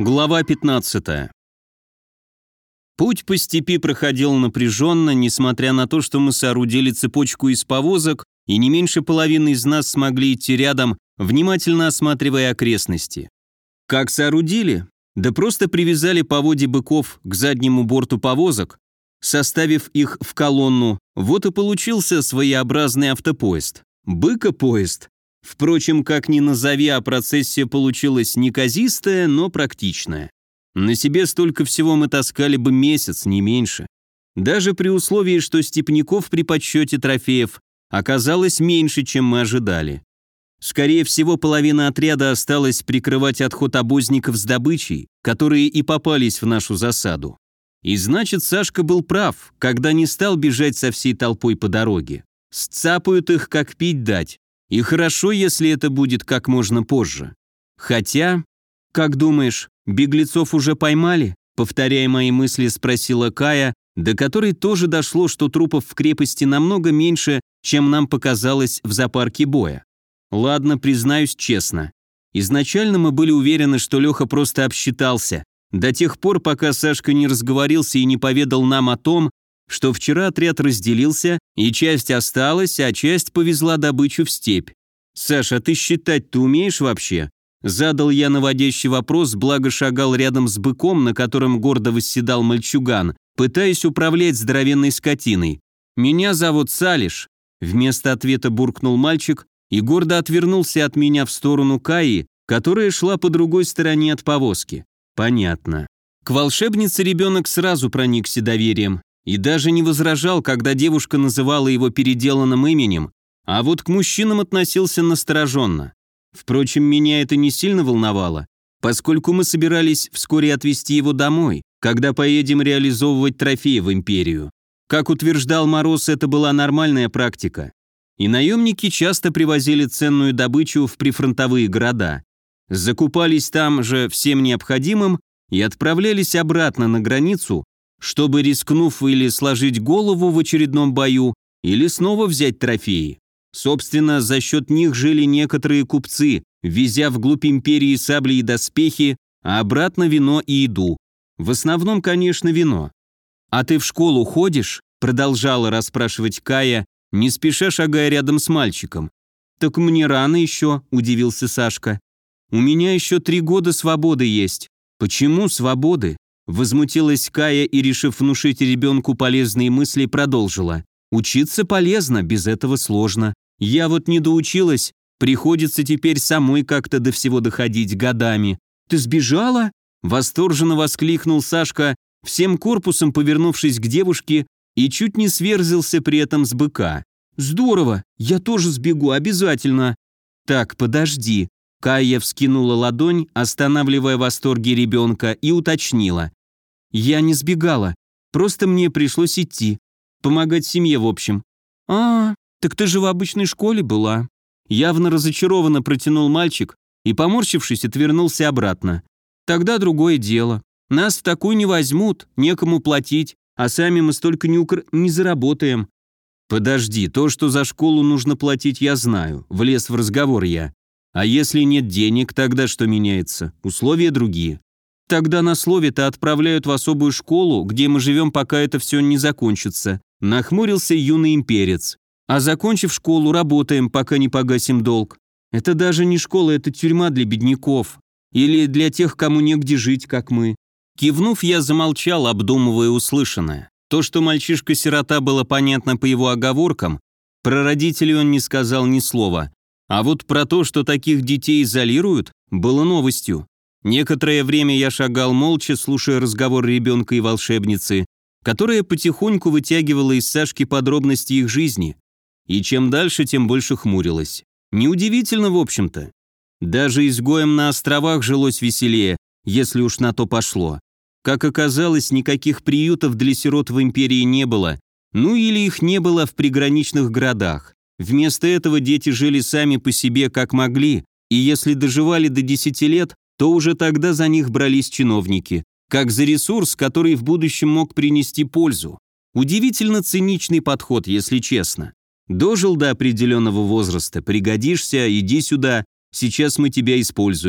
Глава 15. Путь по степи проходил напряженно, несмотря на то, что мы соорудили цепочку из повозок, и не меньше половины из нас смогли идти рядом, внимательно осматривая окрестности. Как соорудили? Да просто привязали поводья быков к заднему борту повозок, составив их в колонну, вот и получился своеобразный автопоезд. Быкопоезд. Впрочем, как ни назови, а процессия получилась неказистая, но практичная. На себе столько всего мы таскали бы месяц, не меньше. Даже при условии, что степняков при подсчете трофеев оказалось меньше, чем мы ожидали. Скорее всего, половина отряда осталась прикрывать отход обозников с добычей, которые и попались в нашу засаду. И значит, Сашка был прав, когда не стал бежать со всей толпой по дороге. Сцапают их, как пить дать. И хорошо, если это будет как можно позже. Хотя, как думаешь, беглецов уже поймали? Повторяя мои мысли, спросила Кая, до которой тоже дошло, что трупов в крепости намного меньше, чем нам показалось в зоопарке боя. Ладно, признаюсь честно. Изначально мы были уверены, что Леха просто обсчитался, до тех пор, пока Сашка не разговорился и не поведал нам о том, что вчера отряд разделился, и часть осталась, а часть повезла добычу в степь. «Саша, а ты считать-то умеешь вообще?» Задал я наводящий вопрос, благо шагал рядом с быком, на котором гордо восседал мальчуган, пытаясь управлять здоровенной скотиной. «Меня зовут Салиш», — вместо ответа буркнул мальчик и гордо отвернулся от меня в сторону Каи, которая шла по другой стороне от повозки. «Понятно». К волшебнице ребенок сразу проникся доверием и даже не возражал, когда девушка называла его переделанным именем, а вот к мужчинам относился настороженно. Впрочем, меня это не сильно волновало, поскольку мы собирались вскоре отвезти его домой, когда поедем реализовывать трофеи в империю. Как утверждал Мороз, это была нормальная практика. И наемники часто привозили ценную добычу в прифронтовые города. Закупались там же всем необходимым и отправлялись обратно на границу, чтобы, рискнув или сложить голову в очередном бою, или снова взять трофеи. Собственно, за счет них жили некоторые купцы, везя вглубь империи сабли и доспехи, а обратно вино и еду. В основном, конечно, вино. «А ты в школу ходишь?» – продолжала расспрашивать Кая, не спеша шагая рядом с мальчиком. «Так мне рано еще», – удивился Сашка. «У меня еще 3 года свободы есть». «Почему свободы?» – возмутилась Кая и, решив внушить ребенку полезные мысли, продолжила. «Учиться полезно, без этого сложно. Я вот не доучилась, приходится теперь самой как-то до всего доходить годами». «Ты сбежала?» – восторженно воскликнул Сашка, всем корпусом повернувшись к девушке и чуть не сверзился при этом с быка. «Здорово, я тоже сбегу, обязательно». «Так, подожди». Кая вскинула ладонь, останавливая восторги ребенка, и уточнила. «Я не сбегала, просто мне пришлось идти. Помогать семье, в общем». Так ты же в обычной школе была». Явно разочарованно протянул мальчик и, поморщившись, отвернулся обратно. «Тогда другое дело. Нас в такую не возьмут, некому платить, а сами мы столько не заработаем». «Подожди, то, что за школу нужно платить, я знаю», — влез в разговор я. «А если нет денег, тогда что меняется? Условия другие». «Тогда на слове-то отправляют в особую школу, где мы живем, пока это все не закончится», — нахмурился юный имперец. «А закончив школу, работаем, пока не погасим долг. Это даже не школа, это тюрьма для бедняков. Или для тех, кому негде жить, как мы». Кивнув, я замолчал, обдумывая услышанное. То, что мальчишка-сирота, было понятно по его оговоркам, про родителей он не сказал ни слова. А вот про то, что таких детей изолируют, было новостью. Некоторое время я шагал молча, слушая разговор ребенка и волшебницы, которая потихоньку вытягивала из Сашки подробности их жизни. И чем дальше, тем больше хмурилась. Неудивительно, в общем-то. Даже изгоям на островах жилось веселее, если уж на то пошло. Как оказалось, никаких приютов для сирот в империи не было, ну или их не было в приграничных городах. Вместо этого дети жили сами по себе как могли, и если доживали до 10 лет, то уже тогда за них брались чиновники, как за ресурс, который в будущем мог принести пользу. Удивительно циничный подход, если честно. Дожил до определенного возраста, пригодишься, иди сюда, сейчас мы тебя используем.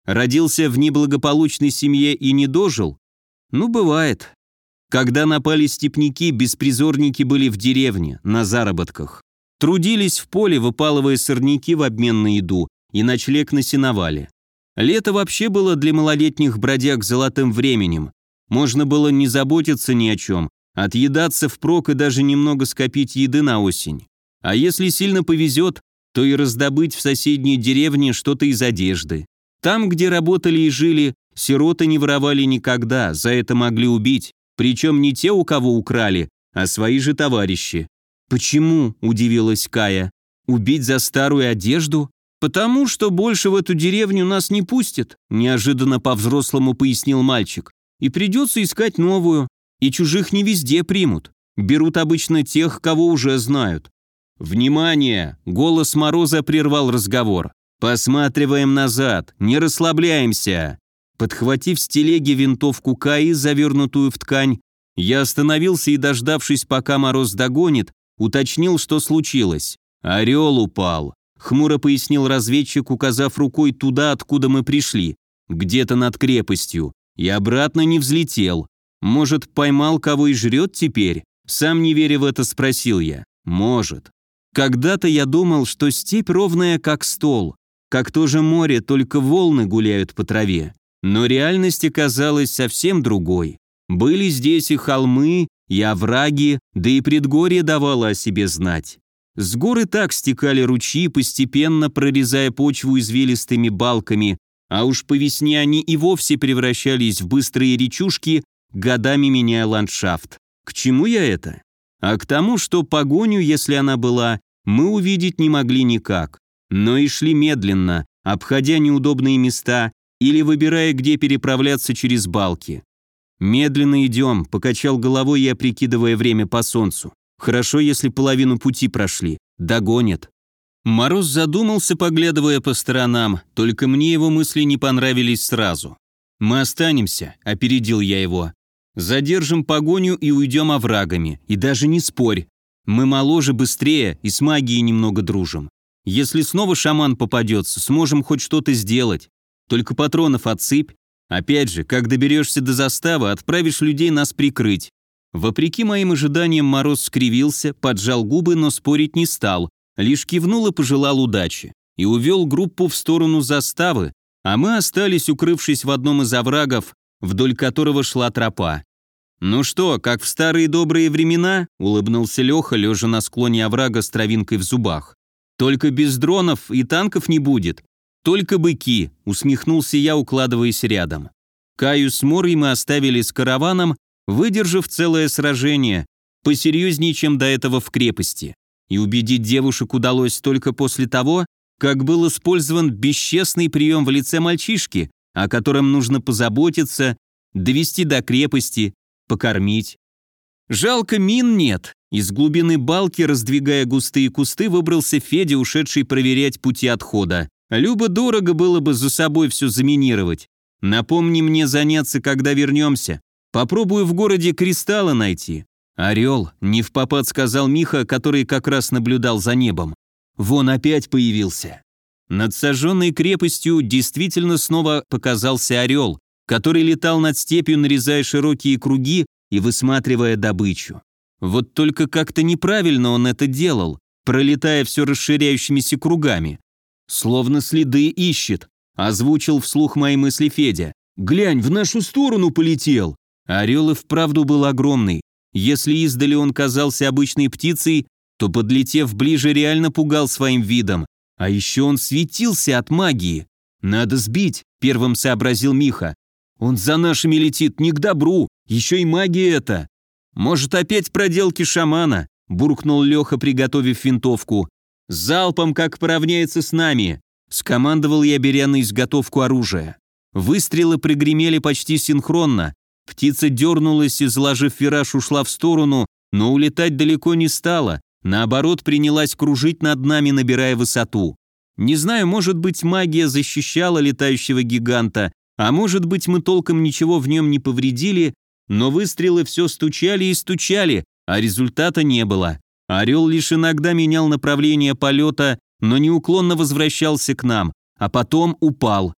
Родился в неблагополучной семье и не дожил? Ну, бывает. Когда напали степняки, беспризорники были в деревне, на заработках. Трудились в поле, выпалывая сорняки в обмен на еду, и ночлег на сеновале. Лето вообще было для малолетних бродяг золотым временем. Можно было не заботиться ни о чем, отъедаться впрок и даже немного скопить еды на осень. А если сильно повезет, то и раздобыть в соседней деревне что-то из одежды. Там, где работали и жили, сироты не воровали никогда, за это могли убить. Причем не те, у кого украли, а свои же товарищи. «Почему?» – удивилась Кая. «Убить за старую одежду? Потому что больше в эту деревню нас не пустят», – неожиданно по-взрослому пояснил мальчик. «И придется искать новую. И чужих не везде примут. Берут обычно тех, кого уже знают». «Внимание!» – голос Мороза прервал разговор. «Посматриваем назад, не расслабляемся!» Подхватив с телеги винтовку Каи, завернутую в ткань, я остановился и, дождавшись, пока Мороз догонит, уточнил, что случилось. «Орел упал», — хмуро пояснил разведчик, указав рукой туда, откуда мы пришли, где-то над крепостью, и обратно не взлетел. «Может, поймал кого и жрет теперь?» Сам не веря в это, спросил я. «Может. Когда-то я думал, что степь ровная, как стол, как то же море, только волны гуляют по траве. Но реальность оказалась совсем другой. Были здесь и холмы, и овраги, да и предгорье давало о себе знать. С гор и так стекали ручьи, постепенно прорезая почву извилистыми балками, а уж по весне они и вовсе превращались в быстрые речушки, годами меняя ландшафт. К чему я это? А к тому, что погоню, если она была, мы увидеть не могли никак. Но и шли медленно, обходя неудобные места или выбирая, где переправляться через балки. «Медленно идем», — покачал головой я, прикидывая время по солнцу. «Хорошо, если половину пути прошли. Догонят». Мороз задумался, поглядывая по сторонам, только мне его мысли не понравились сразу. «Мы останемся», — опередил я его. «Задержим погоню и уйдем оврагами. И даже не спорь. Мы моложе, быстрее и с магией немного дружим. Если снова шаман попадется, сможем хоть что-то сделать. Только патронов отсыпь. Опять же, как доберешься до заставы, отправишь людей нас прикрыть». Вопреки моим ожиданиям, Мороз скривился, поджал губы, но спорить не стал, лишь кивнул и пожелал удачи. И увел группу в сторону заставы, а мы остались, укрывшись в одном из оврагов, вдоль которого шла тропа. «Ну что, как в старые добрые времена?» – улыбнулся Леха, лежа на склоне оврага с травинкой в зубах. «Только без дронов и танков не будет. Только быки», — усмехнулся я, укладываясь рядом. Каю с Морой мы оставили с караваном, выдержав целое сражение, посерьезнее, чем до этого в крепости. И убедить девушек удалось только после того, как был использован бесчестный прием в лице мальчишки, о котором нужно позаботиться, довести до крепости, покормить. Жалко, мин нет. Из глубины балки, раздвигая густые кусты, выбрался Федя, ушедший проверять пути отхода. Любо-дорого было бы за собой все заминировать. Напомни мне заняться, когда вернемся. Попробую в городе кристаллы найти. «Орел», — невпопад сказал Миха, который как раз наблюдал за небом. «Вон опять появился». Над сожженной крепостью действительно снова показался орел, который летал над степью, нарезая широкие круги и высматривая добычу. Вот только как-то неправильно он это делал, пролетая все расширяющимися кругами. «Словно следы ищет», — озвучил вслух мои мысли Федя. «Глянь, в нашу сторону полетел». Орел и вправду был огромный. Если издали он казался обычной птицей, то, подлетев ближе, реально пугал своим видом. А еще он светился от магии. «Надо сбить», — первым сообразил Миха. «Он за нашими летит, не к добру, еще и магия это». «Может, опять проделки шамана?» — буркнул Леха, приготовив винтовку. «Залпом, как поравняется с нами!» — скомандовал я, беря на изготовку оружия. Выстрелы прогремели почти синхронно. Птица дернулась и, заложив вираж, ушла в сторону, но улетать далеко не стала. Наоборот, принялась кружить над нами, набирая высоту. Не знаю, может быть, магия защищала летающего гиганта, а может быть, мы толком ничего в нем не повредили, но выстрелы все стучали и стучали, а результата не было. Орел лишь иногда менял направление полета, но неуклонно возвращался к нам, а потом упал.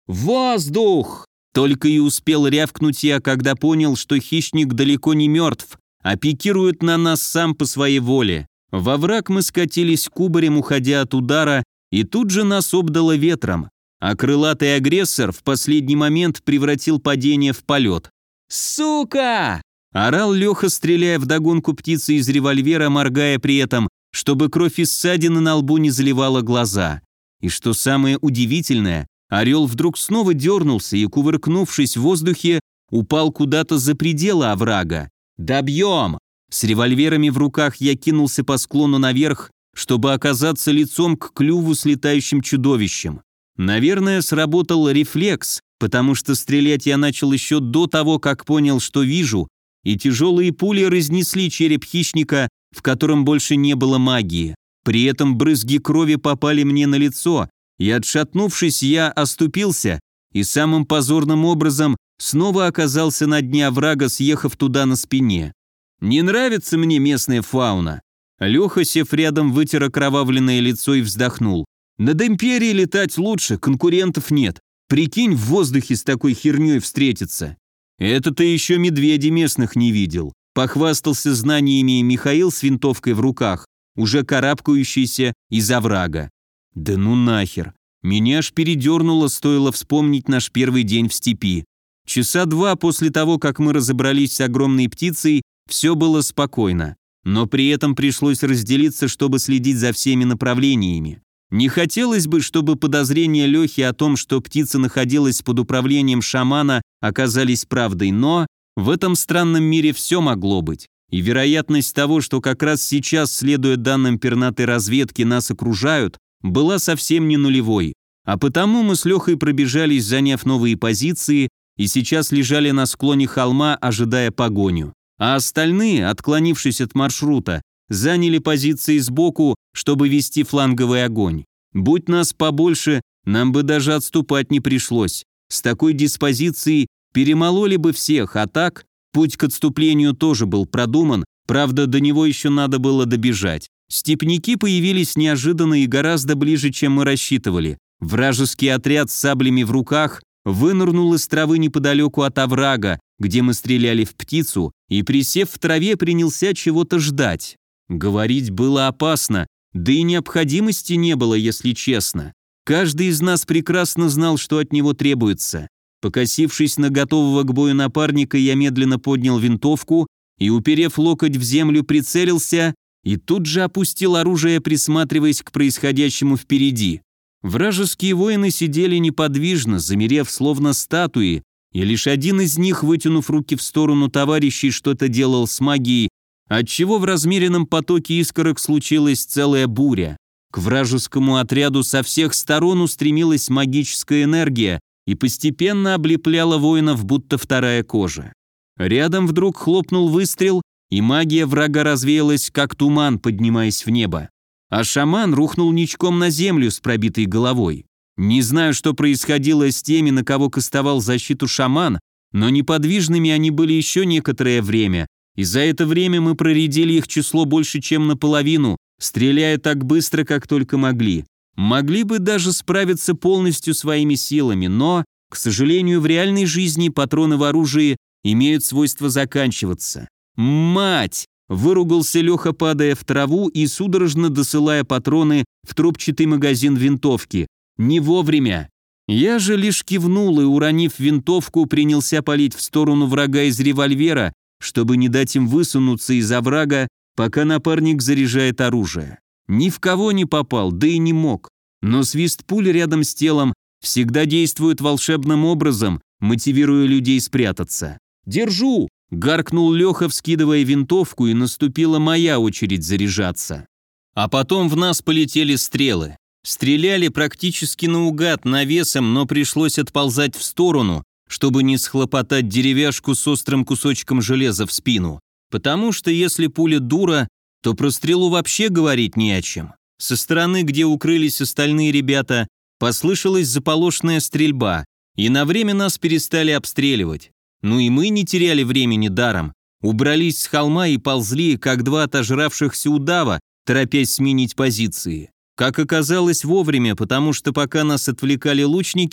«Воздух!» Только и успел рявкнуть я, когда понял, что хищник далеко не мертв, а пикирует на нас сам по своей воле. Во враг мы скатились кубарем, уходя от удара, и тут же нас обдало ветром, а крылатый агрессор в последний момент превратил падение в полет. «Сука!» – орал Леха, стреляя вдогонку птицы из револьвера, моргая при этом, чтобы кровь из ссадины на лбу не заливала глаза. И что самое удивительное, орел вдруг снова дернулся и, кувыркнувшись в воздухе, упал куда-то за пределы оврага. «Добьем!» С револьверами в руках я кинулся по склону наверх, чтобы оказаться лицом к клюву с летающим чудовищем. Наверное, сработал рефлекс, потому что стрелять я начал еще до того, как понял, что вижу, и тяжелые пули разнесли череп хищника, в котором больше не было магии. При этом брызги крови попали мне на лицо, и, отшатнувшись, я оступился и самым позорным образом снова оказался на дне оврага, съехав туда на спине. Не нравится мне местная фауна. Леха, сев рядом, вытер окровавленное лицо и вздохнул. Над империей летать лучше, конкурентов нет. Прикинь, в воздухе с такой херней встретиться. Это ты еще медведей местных не видел. Похвастался знаниями Михаил с винтовкой в руках, уже карабкающийся из оврага. Да ну нахер. Меня аж передернуло, стоило вспомнить наш первый день в степи. Часа 2 после того, как мы разобрались с огромной птицей, все было спокойно. Но при этом пришлось разделиться, чтобы следить за всеми направлениями. Не хотелось бы, чтобы подозрения Лехи о том, что птица находилась под управлением шамана, оказались правдой, но в этом странном мире все могло быть. И вероятность того, что как раз сейчас, следуя данным пернатой разведки, нас окружают, была совсем не нулевой. А потому мы с Лехой пробежались, заняв новые позиции, и сейчас лежали на склоне холма, ожидая погоню. А остальные, отклонившись от маршрута, заняли позиции сбоку, чтобы вести фланговый огонь. Будь нас побольше, нам бы даже отступать не пришлось. С такой диспозицией перемололи бы всех, а так путь к отступлению тоже был продуман, правда, до него еще надо было добежать. Степняки появились неожиданно и гораздо ближе, чем мы рассчитывали. Вражеский отряд с саблями в руках вынырнул из травы неподалеку от оврага, где мы стреляли в птицу, и, присев в траве, принялся чего-то ждать. Говорить было опасно, да и необходимости не было, если честно. Каждый из нас прекрасно знал, что от него требуется. Покосившись на готового к бою напарника, я медленно поднял винтовку и, уперев локоть в землю, прицелился и тут же опустил оружие, присматриваясь к происходящему впереди. Вражеские воины сидели неподвижно, замерев словно статуи, и лишь один из них, вытянув руки в сторону товарищей, что-то делал с магией, отчего в размеренном потоке искорок случилась целая буря. К вражескому отряду со всех сторон устремилась магическая энергия и постепенно облепляла воинов, будто вторая кожа. Рядом вдруг хлопнул выстрел, и магия врага развеялась, как туман, поднимаясь в небо. А шаман рухнул ничком на землю с пробитой головой. Не знаю, что происходило с теми, на кого кастовал защиту шаман, но неподвижными они были еще некоторое время, и за это время мы проредили их число больше, чем наполовину, стреляя так быстро, как только могли. Могли бы даже справиться полностью своими силами, но, к сожалению, в реальной жизни патроны в оружии имеют свойство заканчиваться. «Мать!» – выругался Леха, падая в траву и судорожно досылая патроны в трубчатый магазин винтовки. «Не вовремя!» Я же лишь кивнул и, уронив винтовку, принялся палить в сторону врага из револьвера, чтобы не дать им высунуться из оврага, пока напарник заряжает оружие. Ни в кого не попал, да и не мог. Но свист пуль рядом с телом всегда действует волшебным образом, мотивируя людей спрятаться. «Держу!» – гаркнул Леха, вскидывая винтовку, и наступила моя очередь заряжаться. А потом в нас полетели стрелы. Стреляли практически наугад, навесом, но пришлось отползать в сторону, чтобы не схлопотать деревяшку с острым кусочком железа в спину. Потому что если пуля дура, то про стрелу вообще говорить не о чем. Со стороны, где укрылись остальные ребята, послышалась заполошная стрельба, и на время нас перестали обстреливать. Ну и мы не теряли времени даром. Убрались с холма и ползли, как два отожравшихся удава, торопясь сменить позиции. Как оказалось, вовремя, потому что пока нас отвлекали лучники,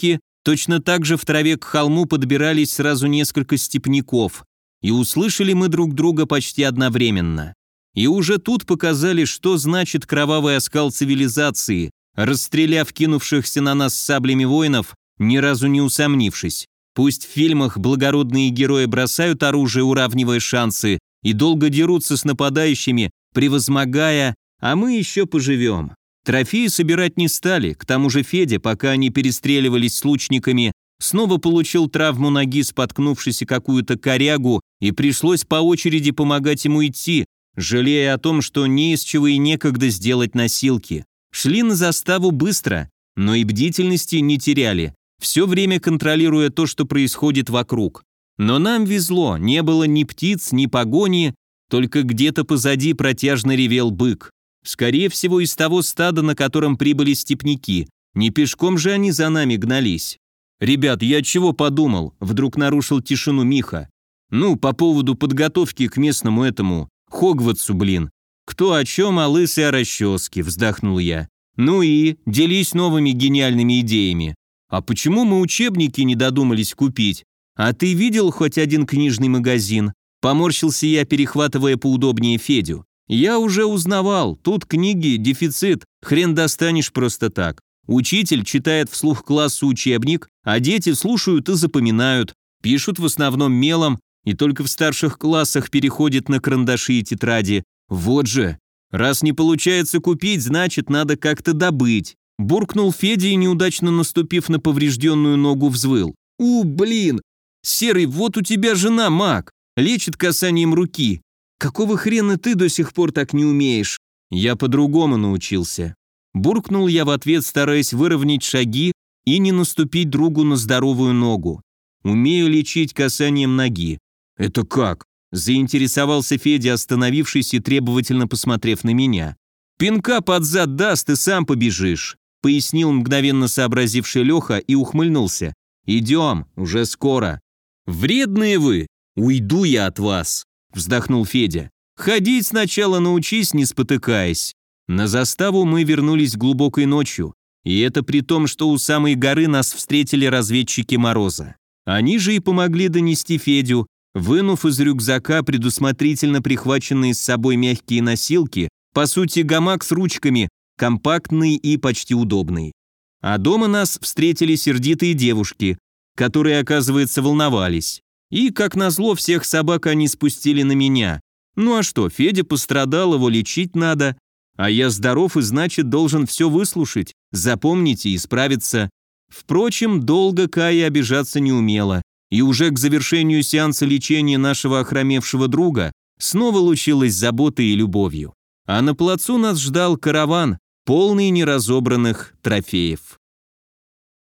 Точно так же в траве к холму подбирались сразу несколько степняков, и услышали мы друг друга почти одновременно. И уже тут показали, что значит кровавый оскал цивилизации, расстреляв кинувшихся на нас саблями воинов, ни разу не усомнившись. Пусть в фильмах благородные герои бросают оружие, уравнивая шансы, и долго дерутся с нападающими, превозмогая, а мы еще поживем. Трофеи собирать не стали, к тому же Федя, пока они перестреливались с лучниками, снова получил травму ноги, споткнувшись о какую-то корягу, и пришлось по очереди помогать ему идти, жалея о том, что не из чего и некогда сделать носилки. Шли на заставу быстро, но и бдительности не теряли, все время контролируя то, что происходит вокруг. Но нам везло, не было ни птиц, ни погони, только где-то позади протяжно ревел бык. Скорее всего, из того стада, на котором прибыли степняки. Не пешком же они за нами гнались. «Ребят, я чего подумал?» – вдруг нарушил тишину Миха. «Ну, по поводу подготовки к местному этому, Хогвартсу, блин. Кто о чем, а лысый о расческе», – вздохнул я. «Ну и, делись новыми гениальными идеями. А почему мы учебники не додумались купить? А ты видел хоть один книжный магазин?» Поморщился я, перехватывая поудобнее Федю. «Я уже узнавал, тут книги, дефицит, хрен достанешь просто так. Учитель читает вслух классу учебник, а дети слушают и запоминают, пишут в основном мелом, и только в старших классах переходят на карандаши и тетради. Вот же! Раз не получается купить, значит, надо как-то добыть». Буркнул Федя и, неудачно наступив на поврежденную ногу, взвыл. Блин! Серый, вот у тебя жена маг, лечит касанием руки. Какого хрена ты до сих пор так не умеешь?» «Я по-другому научился». Буркнул я в ответ, стараясь выровнять шаги и не наступить другу на здоровую ногу. «Умею лечить касанием ноги». «Это как?» – заинтересовался Федя, остановившись и требовательно посмотрев на меня. «Пинка под зад даст, и сам побежишь», – пояснил мгновенно сообразивший Леха и ухмыльнулся. «Идем, уже скоро». «Вредные вы! Уйду я от вас!» – вздохнул Федя. «Ходить сначала научись, не спотыкаясь». На заставу мы вернулись глубокой ночью, и это при том, что у самой горы нас встретили разведчики Мороза. Они же и помогли донести Федю, вынув из рюкзака предусмотрительно прихваченные с собой мягкие носилки, по сути гамак с ручками, компактный и почти удобный. А дома нас встретили сердитые девушки, которые, оказывается, волновались. И, как назло, всех собак они спустили на меня. Ну а что, Федя пострадал, его лечить надо. А я здоров и, значит, должен все выслушать, запомнить и исправиться. Впрочем, долго Кая обижаться не умела. И уже к завершению сеанса лечения нашего охромевшего друга снова лучилась заботой и любовью. А на плацу нас ждал караван, полный неразобранных трофеев.